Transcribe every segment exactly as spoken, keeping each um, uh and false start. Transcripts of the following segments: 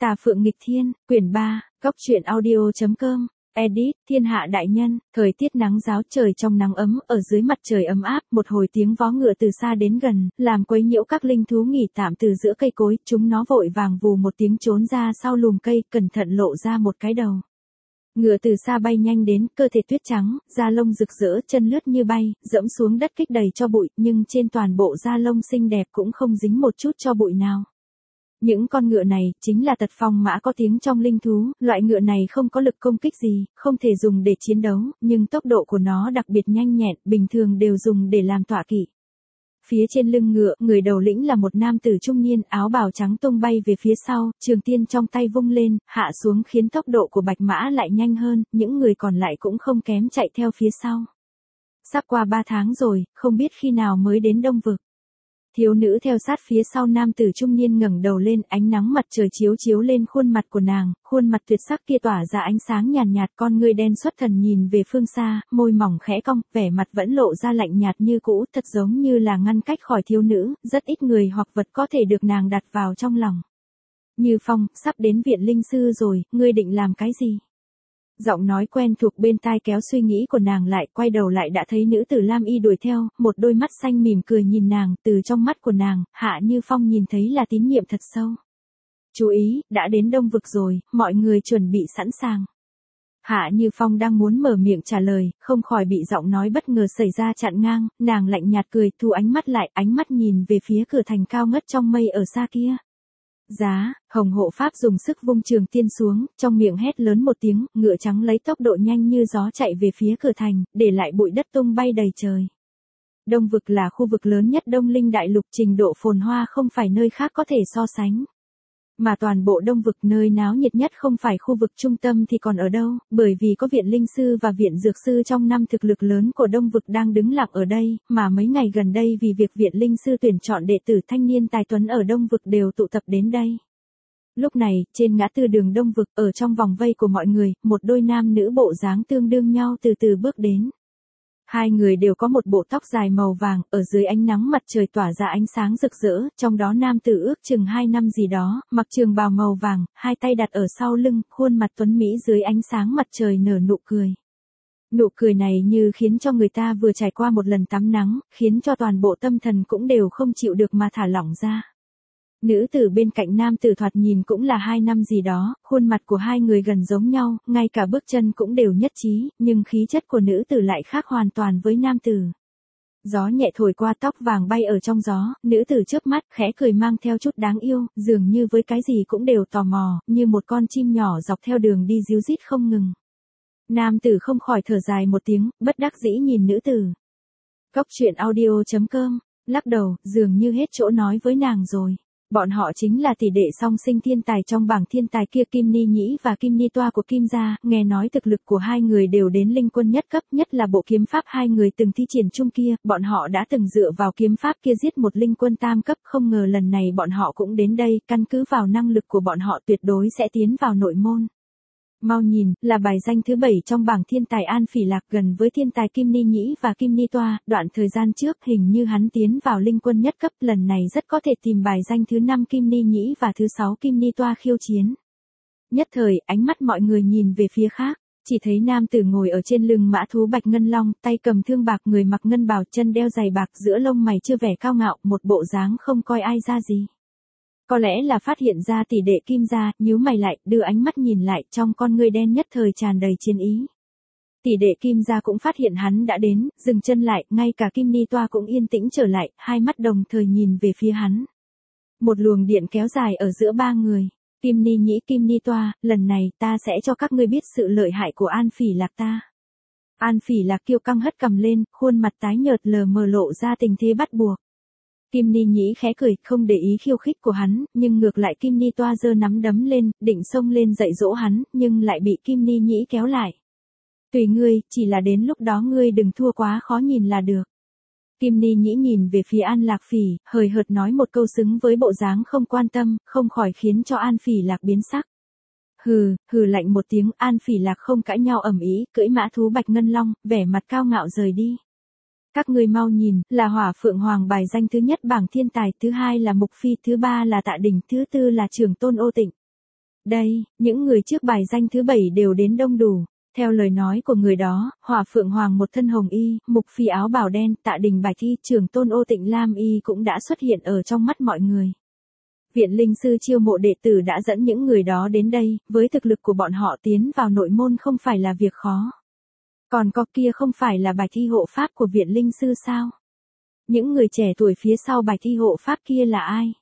Tà Phượng Nghịch Thiên, quyển ba, Góc truyện audio.com, edit, Thiên Hạ Đại Nhân, thời tiết nắng ráo trời trong nắng ấm, ở dưới mặt trời ấm áp, một hồi tiếng vó ngựa từ xa đến gần, làm quấy nhiễu các linh thú nghỉ tạm từ giữa cây cối, chúng nó vội vàng vù một tiếng trốn ra sau lùm cây, cẩn thận lộ ra một cái đầu. Ngựa từ xa bay nhanh đến, cơ thể tuyết trắng, da lông rực rỡ, chân lướt như bay, dẫm xuống đất kích đầy cho bụi, nhưng trên toàn bộ da lông xinh đẹp cũng không dính một chút cho bụi nào. Những con ngựa này, chính là tật phong mã có tiếng trong linh thú, loại ngựa này không có lực công kích gì, không thể dùng để chiến đấu, nhưng tốc độ của nó đặc biệt nhanh nhẹn, bình thường đều dùng để làm tọa kỵ. Phía trên lưng ngựa, người đầu lĩnh là một nam tử trung niên, áo bào trắng tung bay về phía sau, trường tiên trong tay vung lên, hạ xuống khiến tốc độ của bạch mã lại nhanh hơn, những người còn lại cũng không kém chạy theo phía sau. Sắp qua ba tháng rồi, không biết khi nào mới đến Đông Vực. Thiếu nữ theo sát phía sau nam tử trung niên ngẩng đầu lên, ánh nắng mặt trời chiếu chiếu lên khuôn mặt của nàng, khuôn mặt tuyệt sắc kia tỏa ra ánh sáng nhàn nhạt, con ngươi đen xuất thần nhìn về phương xa, môi mỏng khẽ cong, vẻ mặt vẫn lộ ra lạnh nhạt như cũ, thật giống như là ngăn cách khỏi thiếu nữ, rất ít người hoặc vật có thể được nàng đặt vào trong lòng. Như Phong, sắp đến viện linh sư rồi, ngươi định làm cái gì? Giọng nói quen thuộc bên tai kéo suy nghĩ của nàng lại, quay đầu lại đã thấy nữ tử lam y đuổi theo, một đôi mắt xanh mỉm cười nhìn nàng, từ trong mắt của nàng, Hạ Như Phong nhìn thấy là tín nhiệm thật sâu. Chú ý, đã đến Đông Vực rồi, mọi người chuẩn bị sẵn sàng. Hạ Như Phong đang muốn mở miệng trả lời, không khỏi bị giọng nói bất ngờ xảy ra chặn ngang, nàng lạnh nhạt cười, thu ánh mắt lại, ánh mắt nhìn về phía cửa thành cao ngất trong mây ở xa kia. Giá, Hồng Hộ Pháp dùng sức vung trường tiên xuống, trong miệng hét lớn một tiếng, ngựa trắng lấy tốc độ nhanh như gió chạy về phía cửa thành, để lại bụi đất tung bay đầy trời. Đông Vực là khu vực lớn nhất Đông Linh Đại Lục, trình độ phồn hoa không phải nơi khác có thể so sánh. Mà toàn bộ Đông Vực nơi náo nhiệt nhất không phải khu vực trung tâm thì còn ở đâu, bởi vì có viện linh sư và viện dược sư trong năm thực lực lớn của Đông Vực đang đứng lặng ở đây, mà mấy ngày gần đây vì việc viện linh sư tuyển chọn đệ tử thanh niên tài tuấn ở Đông Vực đều tụ tập đến đây. Lúc này, trên ngã tư đường Đông Vực, ở trong vòng vây của mọi người, một đôi nam nữ bộ dáng tương đương nhau từ từ bước đến. Hai người đều có một bộ tóc dài màu vàng, ở dưới ánh nắng mặt trời tỏa ra ánh sáng rực rỡ, trong đó nam tử ước chừng hai năm gì đó, mặc trường bào màu vàng, hai tay đặt ở sau lưng, khuôn mặt tuấn mỹ dưới ánh sáng mặt trời nở nụ cười. Nụ cười này như khiến cho người ta vừa trải qua một lần tắm nắng, khiến cho toàn bộ tâm thần cũng đều không chịu được mà thả lỏng ra. Nữ tử bên cạnh nam tử thoạt nhìn cũng là hai năm gì đó, khuôn mặt của hai người gần giống nhau, ngay cả bước chân cũng đều nhất trí, nhưng khí chất của nữ tử lại khác hoàn toàn với nam tử. Gió nhẹ thổi qua tóc vàng bay ở trong gió, nữ tử chớp mắt, khẽ cười mang theo chút đáng yêu, dường như với cái gì cũng đều tò mò, như một con chim nhỏ dọc theo đường đi ríu rít không ngừng. Nam tử không khỏi thở dài một tiếng, bất đắc dĩ nhìn nữ tử. Góc truyện audio.com, lắc đầu, dường như hết chỗ nói với nàng rồi. Bọn họ chính là tỷ đệ song sinh thiên tài trong bảng thiên tài kia, Kim Ni Nhĩ và Kim Ni Toa của Kim gia, nghe nói thực lực của hai người đều đến linh quân nhất cấp, nhất là bộ kiếm pháp hai người từng thi triển chung kia, bọn họ đã từng dựa vào kiếm pháp kia giết một linh quân tam cấp, không ngờ lần này bọn họ cũng đến đây, căn cứ vào năng lực của bọn họ tuyệt đối sẽ tiến vào nội môn. Mau nhìn, là bài danh thứ bảy trong bảng thiên tài An Phỉ Lạc, gần với thiên tài Kim Ni Nhĩ và Kim Ni Toa, đoạn thời gian trước hình như hắn tiến vào linh quân nhất cấp, lần này rất có thể tìm bài danh thứ năm Kim Ni Nhĩ và thứ sáu Kim Ni Toa khiêu chiến. Nhất thời, ánh mắt mọi người nhìn về phía khác, chỉ thấy nam tử ngồi ở trên lưng mã thú bạch ngân long, tay cầm thương bạc, người mặc ngân bào, chân đeo giày bạc, giữa lông mày chưa vẻ cao ngạo, một bộ dáng không coi ai ra gì. Có lẽ là phát hiện ra tỷ đệ Kim gia, nhíu mày lại, đưa ánh mắt nhìn lại, trong con ngươi đen nhất thời tràn đầy chiến ý. Tỷ đệ Kim gia cũng phát hiện hắn đã đến, dừng chân lại, ngay cả Kim Ni Toa cũng yên tĩnh trở lại, hai mắt đồng thời nhìn về phía hắn. Một luồng điện kéo dài ở giữa ba người. Kim Ni Nhĩ, Kim Ni Toa, lần này ta sẽ cho các ngươi biết sự lợi hại của An Phỉ Lạc ta. An Phỉ Lạc kiêu căng hất cằm lên, khuôn mặt tái nhợt lờ mờ lộ ra tình thế bắt buộc. Kim Ni Nhĩ khẽ cười, không để ý khiêu khích của hắn, nhưng ngược lại Kim Ni Toa giơ nắm đấm lên, định xông lên dạy dỗ hắn, nhưng lại bị Kim Ni Nhĩ kéo lại. Tùy ngươi, chỉ là đến lúc đó ngươi đừng thua quá khó nhìn là được. Kim Ni Nhĩ nhìn về phía An Lạc Phỉ, hời hợt nói một câu xứng với bộ dáng không quan tâm, không khỏi khiến cho An Phỉ Lạc biến sắc. Hừ, hừ lạnh một tiếng, An Phỉ Lạc không cãi nhau ầm ĩ, cưỡi mã thú bạch ngân long, vẻ mặt cao ngạo rời đi. Các ngươi mau nhìn, là Hỏa Phượng Hoàng bài danh thứ nhất bảng thiên tài, thứ hai là Mục Phi, thứ ba là Tạ Đình, thứ tư là Trường Tôn Ô Tịnh. Đây, những người trước bài danh thứ bảy đều đến đông đủ. Theo lời nói của người đó, Hỏa Phượng Hoàng một thân hồng y, Mục Phi áo bào đen, Tạ Đình bạch y, Trường Tôn Ô Tịnh lam y cũng đã xuất hiện ở trong mắt mọi người. Viện Linh Sư chiêu mộ đệ tử đã dẫn những người đó đến đây, với thực lực của bọn họ tiến vào nội môn không phải là việc khó. Còn có kia không phải là bạch y hộ pháp của Viện Linh Sư sao? Những người trẻ tuổi phía sau bạch y hộ pháp kia là ai?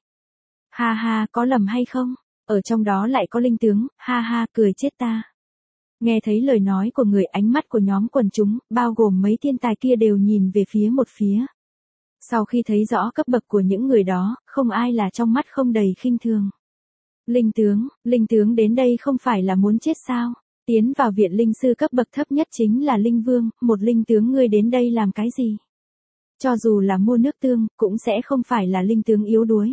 Ha ha, có lầm hay không? Ở trong đó lại có linh tướng, ha ha, cười chết ta. Nghe thấy lời nói của người, ánh mắt của nhóm quần chúng, bao gồm mấy thiên tài kia đều nhìn về phía một phía. Sau khi thấy rõ cấp bậc của những người đó, không ai là trong mắt không đầy khinh thường. Linh tướng, linh tướng đến đây không phải là muốn chết sao? Tiến vào viện linh sư cấp bậc thấp nhất chính là linh vương, một linh tướng ngươi đến đây làm cái gì? Cho dù là mua nước tương, cũng sẽ không phải là linh tướng yếu đuối.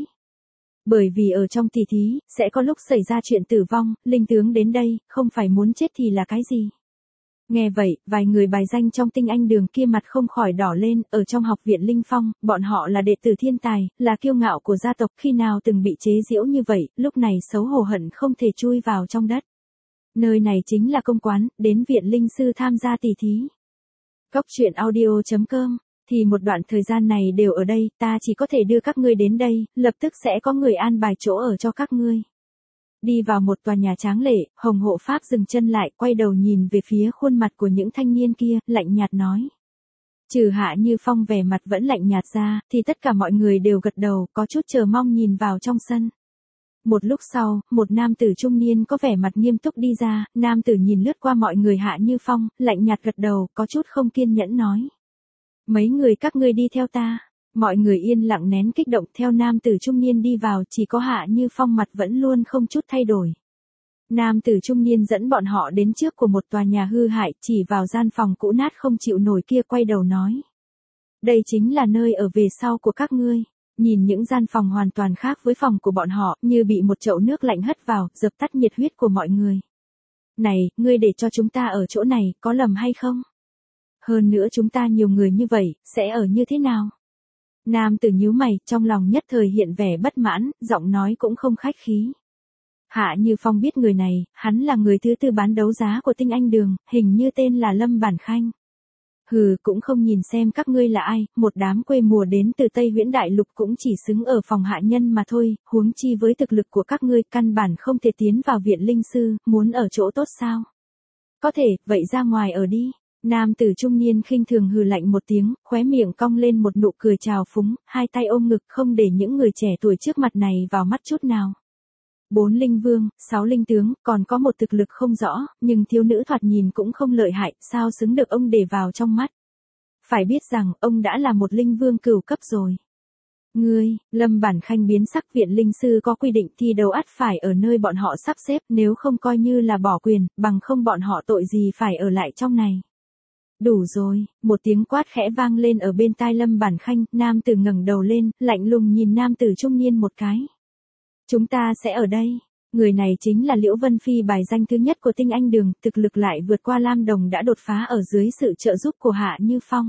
Bởi vì ở trong tỷ thí, sẽ có lúc xảy ra chuyện tử vong, linh tướng đến đây, không phải muốn chết thì là cái gì? Nghe vậy, vài người bài danh trong tinh anh đường kia mặt không khỏi đỏ lên, ở trong học viện Linh Phong, bọn họ là đệ tử thiên tài, là kiêu ngạo của gia tộc, khi nào từng bị chế giễu như vậy, lúc này xấu hổ hận không thể chui vào trong đất. Nơi này chính là công quán, đến viện Linh Sư tham gia tỷ thí. Cốc truyện audio chấm com Thì một đoạn thời gian này đều ở đây, ta chỉ có thể đưa các ngươi đến đây, lập tức sẽ có người an bài chỗ ở cho các ngươi. Đi vào một tòa nhà tráng lệ, Hồng Hộ Pháp dừng chân lại, quay đầu nhìn về phía khuôn mặt của những thanh niên kia, lạnh nhạt nói. Trừ Hạ Như Phong vẻ mặt vẫn lạnh nhạt ra, thì tất cả mọi người đều gật đầu, có chút chờ mong nhìn vào trong sân. Một lúc sau, một nam tử trung niên có vẻ mặt nghiêm túc đi ra, nam tử nhìn lướt qua mọi người Hạ Như Phong, lạnh nhạt gật đầu, có chút không kiên nhẫn nói. Mấy người các ngươi đi theo ta. Mọi người yên lặng nén kích động theo nam tử trung niên đi vào, chỉ có Hạ Như Phong mặt vẫn luôn không chút thay đổi. Nam tử trung niên dẫn bọn họ đến trước của một tòa nhà hư hại, chỉ vào gian phòng cũ nát không chịu nổi kia, quay đầu nói. Đây chính là nơi ở về sau của các ngươi. Nhìn những gian phòng hoàn toàn khác với phòng của bọn họ, như bị một chậu nước lạnh hất vào, dập tắt nhiệt huyết của mọi người. Này, ngươi để cho chúng ta ở chỗ này, có lầm hay không? Hơn nữa chúng ta nhiều người như vậy, sẽ ở như thế nào? Nam tử nhíu mày, trong lòng nhất thời hiện vẻ bất mãn, giọng nói cũng không khách khí. Hạ Như Phong biết người này, hắn là người thứ tư bán đấu giá của tinh anh đường, hình như tên là Lâm Bản Khanh. Hừ, cũng không nhìn xem các ngươi là ai, một đám quê mùa đến từ Tây Huyễn Đại Lục cũng chỉ xứng ở phòng hạ nhân mà thôi, huống chi với thực lực của các ngươi, căn bản không thể tiến vào viện linh sư, muốn ở chỗ tốt sao? Có thể, vậy ra ngoài ở đi. Nam tử trung niên khinh thường hừ lạnh một tiếng, khóe miệng cong lên một nụ cười trào phúng, hai tay ôm ngực không để những người trẻ tuổi trước mặt này vào mắt chút nào. Bốn linh vương, sáu linh tướng, còn có một thực lực không rõ, nhưng thiếu nữ thoạt nhìn cũng không lợi hại, sao xứng được ông để vào trong mắt. Phải biết rằng, ông đã là một linh vương cửu cấp rồi. Ngươi, Lâm Bản Khanh biến sắc, viện linh sư có quy định thi đấu ắt phải ở nơi bọn họ sắp xếp, nếu không coi như là bỏ quyền, bằng không bọn họ tội gì phải ở lại trong này. Đủ rồi, một tiếng quát khẽ vang lên ở bên tai Lâm Bản Khanh, nam tử ngẩng đầu lên, lạnh lùng nhìn nam tử trung niên một cái. Chúng ta sẽ ở đây. Người này chính là Liễu Vân Phi, bài danh thứ nhất của tinh anh đường, thực lực lại vượt qua Lam Đồng, đã đột phá ở dưới sự trợ giúp của Hạ Như Phong.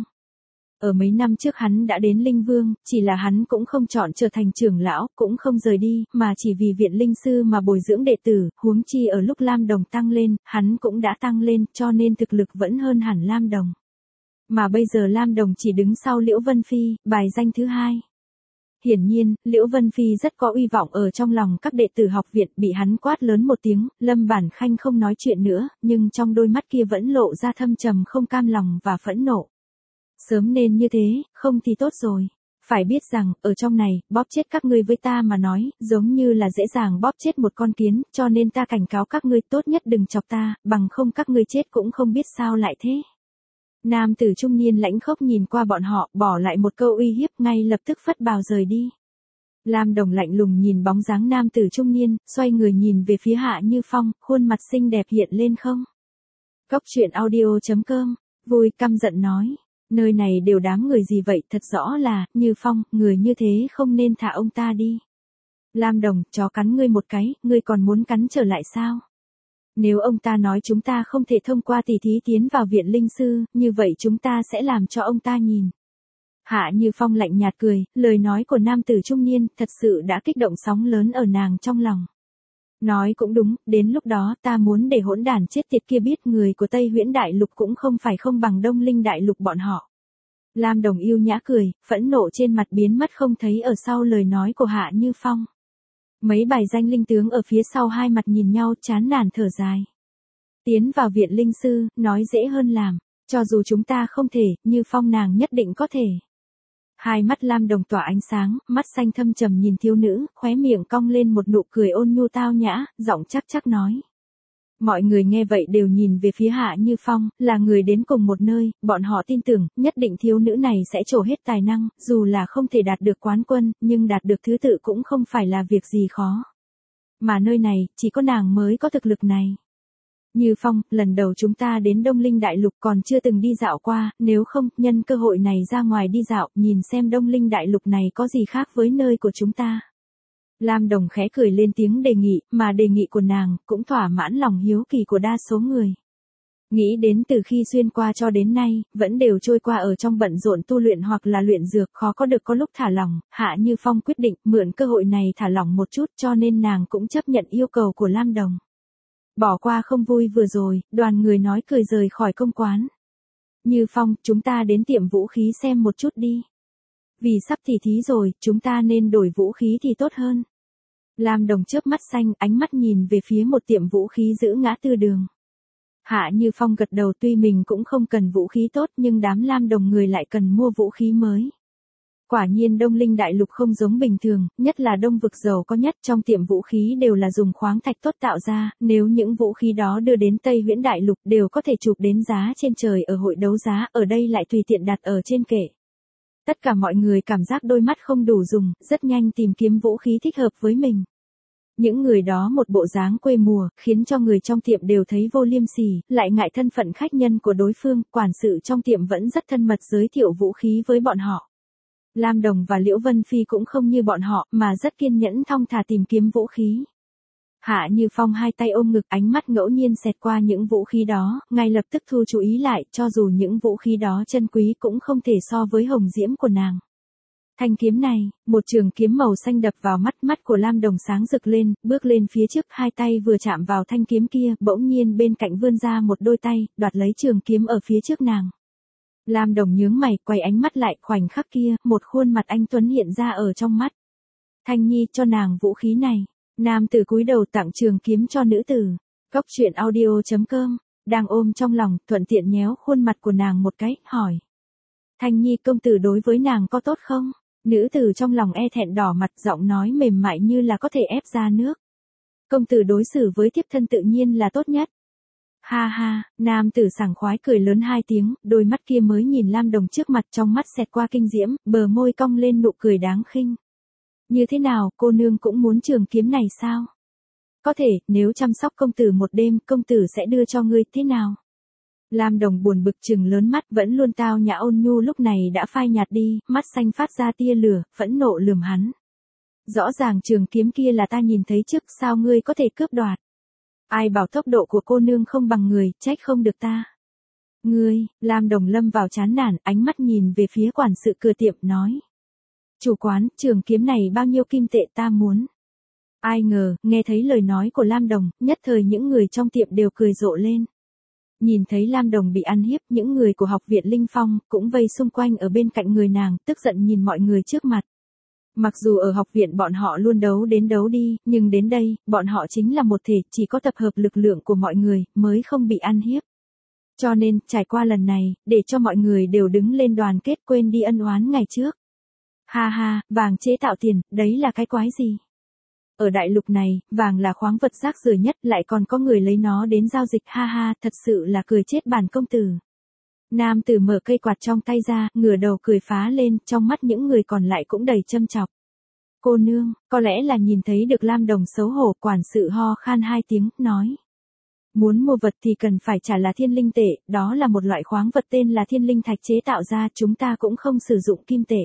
Ở mấy năm trước hắn đã đến Linh Vương, chỉ là hắn cũng không chọn trở thành trưởng lão, cũng không rời đi, mà chỉ vì viện linh sư mà bồi dưỡng đệ tử, huống chi ở lúc Lam Đồng tăng lên, hắn cũng đã tăng lên, cho nên thực lực vẫn hơn hẳn Lam Đồng. Mà bây giờ Lam Đồng chỉ đứng sau Liễu Vân Phi, bài danh thứ hai. Hiển nhiên, Liễu Vân Phi rất có uy vọng ở trong lòng các đệ tử học viện, bị hắn quát lớn một tiếng, Lâm Bản Khanh không nói chuyện nữa, nhưng trong đôi mắt kia vẫn lộ ra thâm trầm không cam lòng và phẫn nộ. Sớm nên như thế, không thì tốt rồi. Phải biết rằng, ở trong này, bóp chết các ngươi với ta mà nói, giống như là dễ dàng bóp chết một con kiến, cho nên ta cảnh cáo các ngươi tốt nhất đừng chọc ta, bằng không các ngươi chết cũng không biết sao lại thế. Nam tử trung niên lãnh khốc nhìn qua bọn họ, bỏ lại một câu uy hiếp, ngay lập tức phất bào rời đi. Lam Đồng lạnh lùng nhìn bóng dáng nam tử trung niên, xoay người nhìn về phía Hạ Như Phong, khuôn mặt xinh đẹp hiện lên không. Cốc truyện audio chấm com, vui căm giận nói. Nơi này đều đám người gì vậy, thật rõ là, Như Phong, người như thế không nên thả ông ta đi. Lam Đồng, chó cắn ngươi một cái, ngươi còn muốn cắn trở lại sao? Nếu ông ta nói chúng ta không thể thông qua tỷ thí tiến vào viện linh sư, như vậy chúng ta sẽ làm cho ông ta nhìn. Hạ Như Phong lạnh nhạt cười, lời nói của nam tử trung niên thật sự đã kích động sóng lớn ở nàng trong lòng. Nói cũng đúng, đến lúc đó ta muốn để hỗn đản chết tiệt kia biết người của Tây Huyễn Đại Lục cũng không phải không bằng Đông Linh Đại Lục bọn họ. Lam Đồng yêu nhã cười, phẫn nộ trên mặt biến mất không thấy ở sau lời nói của Hạ Như Phong. Mấy bài danh linh tướng ở phía sau hai mặt nhìn nhau chán nản thở dài. Tiến vào viện linh sư, nói dễ hơn làm, cho dù chúng ta không thể, Như Phong nàng nhất định có thể. Hai mắt Lam Đồng tỏa ánh sáng, mắt xanh thâm trầm nhìn thiếu nữ, khóe miệng cong lên một nụ cười ôn nhu tao nhã, giọng chắc chắc nói. Mọi người nghe vậy đều nhìn về phía Hạ Như Phong, là người đến cùng một nơi, bọn họ tin tưởng, nhất định thiếu nữ này sẽ trổ hết tài năng, dù là không thể đạt được quán quân, nhưng đạt được thứ tự cũng không phải là việc gì khó. Mà nơi này, chỉ có nàng mới có thực lực này. Như Phong, lần đầu chúng ta đến Đông Linh Đại Lục còn chưa từng đi dạo qua, nếu không, nhân cơ hội này ra ngoài đi dạo, nhìn xem Đông Linh Đại Lục này có gì khác với nơi của chúng ta. Lam Đồng khẽ cười lên tiếng đề nghị, mà đề nghị của nàng cũng thỏa mãn lòng hiếu kỳ của đa số người. Nghĩ đến từ khi xuyên qua cho đến nay, vẫn đều trôi qua ở trong bận rộn tu luyện hoặc là luyện dược, khó có được có lúc thả lỏng, Hạ Như Phong quyết định mượn cơ hội này thả lỏng một chút, cho nên nàng cũng chấp nhận yêu cầu của Lam Đồng. Bỏ qua không vui vừa rồi, đoàn người nói cười rời khỏi công quán. Như Phong, chúng ta đến tiệm vũ khí xem một chút đi. Vì sắp tỉ thí rồi, chúng ta nên đổi vũ khí thì tốt hơn. Lam Đồng chớp mắt xanh, ánh mắt nhìn về phía một tiệm vũ khí giữ ngã tư đường. Hạ Như Phong gật đầu, tuy mình cũng không cần vũ khí tốt nhưng đám Lam Đồng người lại cần mua vũ khí mới. Quả nhiên Đông Linh Đại Lục không giống bình thường, nhất là Đông vực giàu có nhất, trong tiệm vũ khí đều là dùng khoáng thạch tốt tạo ra, nếu những vũ khí đó đưa đến Tây Huyễn Đại Lục đều có thể chụp đến giá trên trời ở hội đấu giá, ở đây lại tùy tiện đặt ở trên kệ. Tất cả mọi người cảm giác đôi mắt không đủ dùng, rất nhanh tìm kiếm vũ khí thích hợp với mình. Những người đó một bộ dáng quê mùa, khiến cho người trong tiệm đều thấy vô liêm sỉ, lại ngại thân phận khách nhân của đối phương, quản sự trong tiệm vẫn rất thân mật giới thiệu vũ khí với bọn họ. Lam Đồng và Liễu Vân Phi cũng không như bọn họ, mà rất kiên nhẫn thong thả tìm kiếm vũ khí. Hạ Như Phong hai tay ôm ngực, ánh mắt ngẫu nhiên xẹt qua những vũ khí đó, ngay lập tức thu chú ý lại, cho dù những vũ khí đó chân quý cũng không thể so với hồng diễm của nàng. Thanh kiếm này, một trường kiếm màu xanh đập vào mắt, mắt của Lam Đồng sáng rực lên, bước lên phía trước, hai tay vừa chạm vào thanh kiếm kia, bỗng nhiên bên cạnh vươn ra một đôi tay, đoạt lấy trường kiếm ở phía trước nàng. Lam Đồng nhướng mày, quay ánh mắt lại, khoảnh khắc kia, một khuôn mặt anh tuấn hiện ra ở trong mắt. Thanh Nhi, cho nàng vũ khí này. Nam tử cúi đầu tặng trường kiếm cho nữ tử. Góc truyện audio chấm com, đang ôm trong lòng, thuận tiện nhéo khuôn mặt của nàng một cái, hỏi. Thanh Nhi, công tử đối với nàng có tốt không? Nữ tử trong lòng e thẹn đỏ mặt, giọng nói mềm mại như là có thể ép ra nước. Công tử đối xử với thiếp thân tự nhiên là tốt nhất. Ha ha, nam tử sảng khoái cười lớn hai tiếng, đôi mắt kia mới nhìn Lam Đồng trước mặt, trong mắt xẹt qua kinh diễm, bờ môi cong lên nụ cười đáng khinh. Như thế nào, cô nương cũng muốn trường kiếm này sao? Có thể, nếu chăm sóc công tử một đêm, công tử sẽ đưa cho ngươi, thế nào? Lam Đồng buồn bực trừng lớn mắt, vẫn luôn tao nhã ôn nhu lúc này đã phai nhạt đi, mắt xanh phát ra tia lửa, phẫn nộ lườm hắn. Rõ ràng trường kiếm kia là ta nhìn thấy trước, sao ngươi có thể cướp đoạt? Ai bảo tốc độ của cô nương không bằng người, trách không được ta. Ngươi, Lam Đồng lâm vào chán nản, ánh mắt nhìn về phía quản sự cửa tiệm, nói. Chủ quán, trường kiếm này bao nhiêu kim tệ ta muốn. Ai ngờ, nghe thấy lời nói của Lam Đồng, nhất thời những người trong tiệm đều cười rộ lên. Nhìn thấy Lam Đồng bị ăn hiếp, những người của học viện Linh Phong cũng vây xung quanh ở bên cạnh người nàng, tức giận nhìn mọi người trước mặt. Mặc dù ở học viện bọn họ luôn đấu đến đấu đi, nhưng đến đây, bọn họ chính là một thể, chỉ có tập hợp lực lượng của mọi người, mới không bị ăn hiếp. Cho nên, trải qua lần này, để cho mọi người đều đứng lên đoàn kết, quên đi ân oán ngày trước. Ha ha, vàng chế tạo tiền, đấy là cái quái gì? Ở đại lục này, vàng là khoáng vật rác rưởi nhất, lại còn có người lấy nó đến giao dịch, ha ha, thật sự là cười chết bản công tử. Nam tử mở cây quạt trong tay ra, ngửa đầu cười phá lên, trong mắt những người còn lại cũng đầy châm chọc. Cô nương, có lẽ là nhìn thấy được Lam Đồng xấu hổ, quản sự ho khan hai tiếng, nói. Muốn mua vật thì cần phải trả là thiên linh tệ, đó là một loại khoáng vật tên là thiên linh thạch chế tạo ra, chúng ta cũng không sử dụng kim tệ.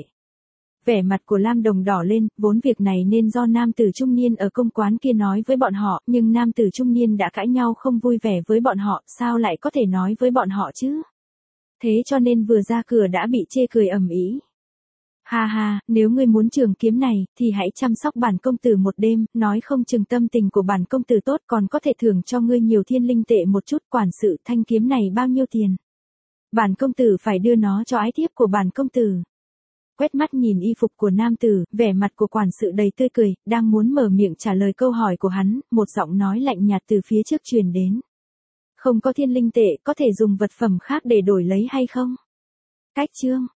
Vẻ mặt của Lam Đồng đỏ lên, vốn việc này nên do nam tử trung niên ở công quán kia nói với bọn họ, nhưng nam tử trung niên đã cãi nhau không vui vẻ với bọn họ, sao lại có thể nói với bọn họ chứ? Thế cho nên vừa ra cửa đã bị chê cười ầm ĩ. Ha ha, nếu ngươi muốn trường kiếm này, thì hãy chăm sóc bản công tử một đêm, nói không chừng tâm tình của bản công tử tốt còn có thể thưởng cho ngươi nhiều thiên linh tệ một chút. Quản sự, thanh kiếm này bao nhiêu tiền? Bản công tử phải đưa nó cho ái thiếp của bản công tử. Quét mắt nhìn y phục của nam tử, vẻ mặt của quản sự đầy tươi cười, đang muốn mở miệng trả lời câu hỏi của hắn, một giọng nói lạnh nhạt từ phía trước truyền đến. Không có thiên linh tệ, có thể dùng vật phẩm khác để đổi lấy hay không? Cách chương